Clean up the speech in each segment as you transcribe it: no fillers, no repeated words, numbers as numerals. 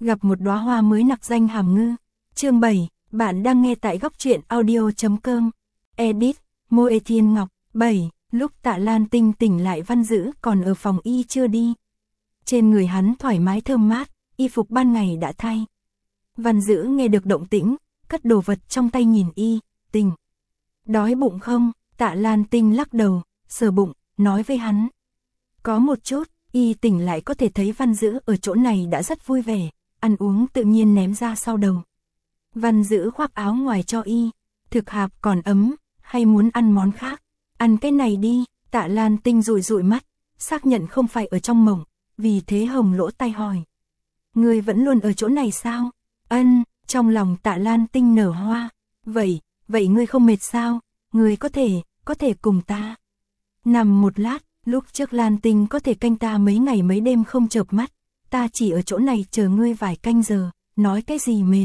gặp một đóa hoa mới nặc danh hàm ngư. Chương 7, bạn đang nghe tại góc truyện audio.com. Edit, Moe Thiên Ngọc. 7, lúc Tạ Lan Tinh tỉnh lại Văn Dữ còn ở phòng y chưa đi. Trên người hắn thoải mái thơm mát, y phục ban ngày đã thay. Văn Dữ nghe được động tĩnh, cất đồ vật trong tay nhìn y, Tình. Đói bụng không? Tạ Lan Tinh lắc đầu, sờ bụng, nói với hắn. Có một chút, y tỉnh lại có thể thấy Văn Dữ ở chỗ này đã rất vui vẻ, ăn uống tự nhiên ném ra sau đầu. Văn Dữ khoác áo ngoài cho y, thực hạp còn ấm, hay muốn ăn món khác? Ăn cái này đi. Tạ Lan Tinh dụi dụi mắt, xác nhận không phải ở trong mộng, vì thế hồng lỗ tai hỏi. Ngươi vẫn luôn ở chỗ này sao? Ân, trong lòng Tạ Lan Tinh nở hoa. Vậy ngươi không mệt sao? Ngươi có thể cùng ta. Nằm một lát, lúc trước Lan Tinh có thể canh ta mấy ngày mấy đêm không chợp mắt, ta chỉ ở chỗ này chờ ngươi vài canh giờ, nói cái gì mệt.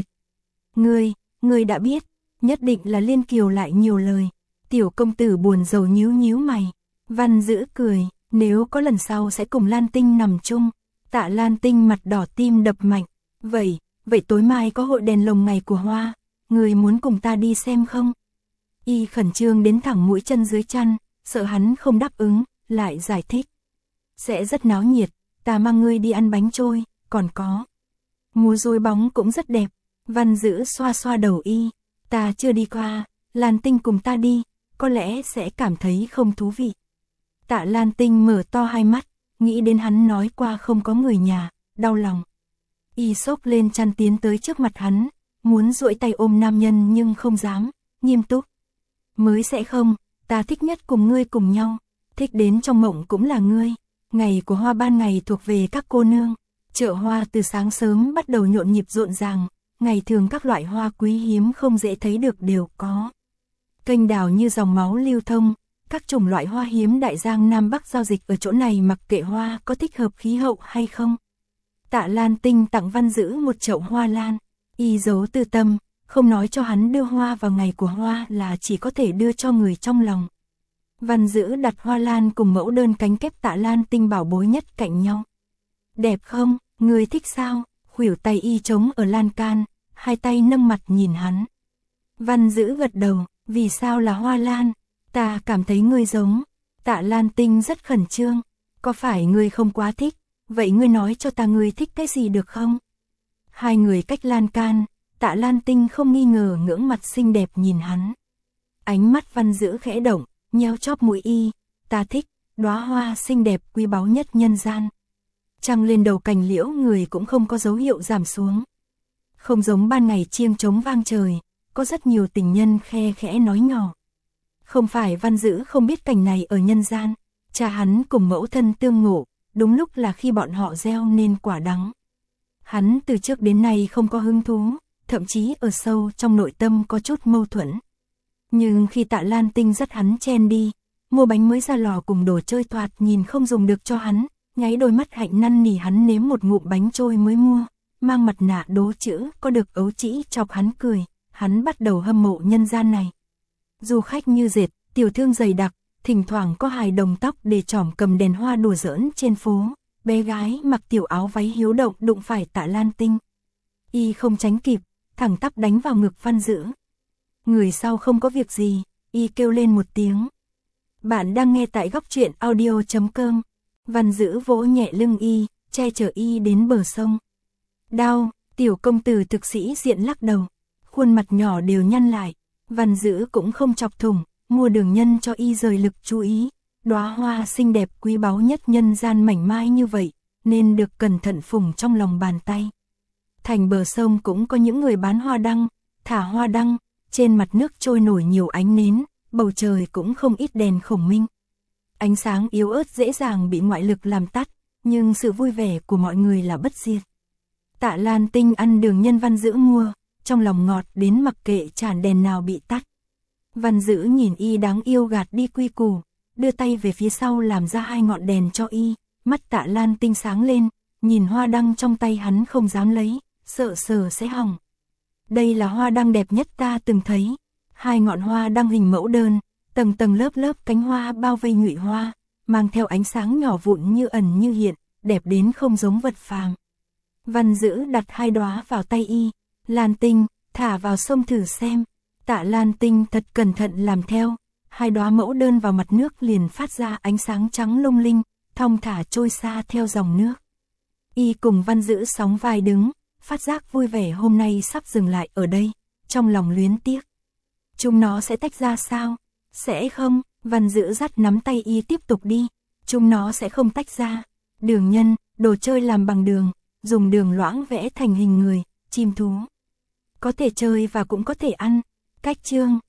Ngươi đã biết, nhất định là Liên Kiều lại nhiều lời. Tiểu công tử buồn rầu nhíu mày. Văn Dữ cười, nếu có lần sau sẽ cùng Lan Tinh nằm chung. Tạ Lan Tinh mặt đỏ tim đập mạnh. Vậy tối mai có hội đèn lồng ngày của hoa, người muốn cùng ta đi xem không? Y khẩn trương đến thẳng mũi chân dưới chăn, sợ hắn không đáp ứng, lại giải thích. Sẽ rất náo nhiệt, ta mang ngươi đi ăn bánh trôi, còn có. Múa rối bóng cũng rất đẹp. Văn Dữ xoa xoa đầu y. Ta chưa đi qua, Lan Tinh cùng ta đi, có lẽ sẽ cảm thấy không thú vị. Tạ Lan Tinh mở to hai mắt, nghĩ đến hắn nói qua không có người nhà, đau lòng. Y xốc lên chăn tiến tới trước mặt hắn, muốn duỗi tay ôm nam nhân nhưng không dám, nghiêm túc. Mới sẽ không, ta thích nhất cùng ngươi cùng nhau, thích đến trong mộng cũng là ngươi. Ngày của hoa ban ngày thuộc về các cô nương, chợ hoa từ sáng sớm bắt đầu nhộn nhịp rộn ràng, ngày thường các loại hoa quý hiếm không dễ thấy được đều có. Kênh đào như dòng máu lưu thông, các chủng loại hoa hiếm đại giang Nam Bắc giao dịch ở chỗ này mặc kệ hoa có thích hợp khí hậu hay không. Tạ Lan Tinh tặng Văn Dữ một chậu hoa lan, y giấu tư tâm, không nói cho hắn đưa hoa vào ngày của hoa là chỉ có thể đưa cho người trong lòng. Văn Dữ đặt hoa lan cùng mẫu đơn cánh kép Tạ Lan Tinh bảo bối nhất cạnh nhau. Đẹp không, người thích sao? Khuỷu tay y trống ở lan can, hai tay nâng mặt nhìn hắn. Văn Dữ gật đầu, vì sao là hoa lan? Ta cảm thấy ngươi giống. Tạ Lan Tinh rất khẩn trương. Có phải ngươi không quá thích? Vậy ngươi nói cho ta ngươi thích cái gì được không? Hai người cách lan can, Tạ Lan Tinh không nghi ngờ ngưỡng mặt xinh đẹp nhìn hắn. Ánh mắt Văn Dữ khẽ động, nheo chóp mũi y. Ta thích, đóa hoa xinh đẹp quý báu nhất nhân gian. Trăng lên đầu cành liễu người cũng không có dấu hiệu giảm xuống. Không giống ban ngày chiêng trống vang trời, có rất nhiều tình nhân khe khẽ nói nhỏ. Không phải Văn Dữ không biết cảnh này ở nhân gian, cha hắn cùng mẫu thân tương ngộ, đúng lúc là khi bọn họ gieo nên quả đắng. Hắn từ trước đến nay không có hứng thú, thậm chí ở sâu trong nội tâm có chút mâu thuẫn. Nhưng khi Tạ Lan Tinh dắt hắn chen đi, mua bánh mới ra lò cùng đồ chơi thoạt nhìn không dùng được cho hắn, nháy đôi mắt hạnh năn nỉ hắn nếm một ngụm bánh trôi mới mua, mang mặt nạ đố chữ có được ấu trĩ chọc hắn cười, hắn bắt đầu hâm mộ nhân gian này. Du khách như dệt, tiểu thương dày đặc, thỉnh thoảng có hài đồng tóc để trỏm cầm đèn hoa đùa giỡn trên phố, bé gái mặc tiểu áo váy hiếu động đụng phải Tạ Lan Tinh. Y không tránh kịp, thẳng tắp đánh vào ngực Văn Dữ. Người sau không có việc gì, y kêu lên một tiếng. Bạn đang nghe tại góc truyện audio.com. Văn Dữ vỗ nhẹ lưng y, che chở y đến bờ sông. Đau, tiểu công tử thực sĩ diện lắc đầu, khuôn mặt nhỏ đều nhăn lại. Văn Dữ cũng không chọc thủng, mua đường nhân cho y rời lực chú ý. Đóa hoa xinh đẹp quý báu nhất nhân gian mảnh mai như vậy, nên được cẩn thận phủng trong lòng bàn tay. Thành bờ sông cũng có những người bán hoa đăng, thả hoa đăng, trên mặt nước trôi nổi nhiều ánh nến, bầu trời cũng không ít đèn khổng minh. Ánh sáng yếu ớt dễ dàng bị ngoại lực làm tắt, nhưng sự vui vẻ của mọi người là bất diệt. Tạ Lan Tinh ăn đường nhân Văn Dữ mua, trong lòng ngọt đến mặc kệ chản đèn nào bị tắt. Văn Dữ nhìn y đáng yêu gạt đi quy củ, đưa tay về phía sau làm ra hai ngọn đèn cho y, mắt Tạ Lan Tinh sáng lên, nhìn hoa đăng trong tay hắn không dám lấy, sợ sờ sẽ hỏng. Đây là hoa đăng đẹp nhất ta từng thấy, hai ngọn hoa đăng hình mẫu đơn, tầng tầng lớp lớp cánh hoa bao vây nhụy hoa, mang theo ánh sáng nhỏ vụn như ẩn như hiện, đẹp đến không giống vật phàm. Văn Dữ đặt 2 đóa vào tay y. Lan Tinh, thả vào sông thử xem. Tạ Lan Tinh thật cẩn thận làm theo. 2 đóa mẫu đơn vào mặt nước liền phát ra ánh sáng trắng lung linh, thong thả trôi xa theo dòng nước. Y cùng Văn Dữ sóng vai đứng, phát giác vui vẻ hôm nay sắp dừng lại ở đây, trong lòng luyến tiếc. Chúng nó sẽ tách ra sao? Sẽ không, Văn Dữ dắt nắm tay y tiếp tục đi. Chúng nó sẽ không tách ra. Đường nhân, đồ chơi làm bằng đường, dùng đường loãng vẽ thành hình người, chim thú. Có thể chơi và cũng có thể ăn. Cách chương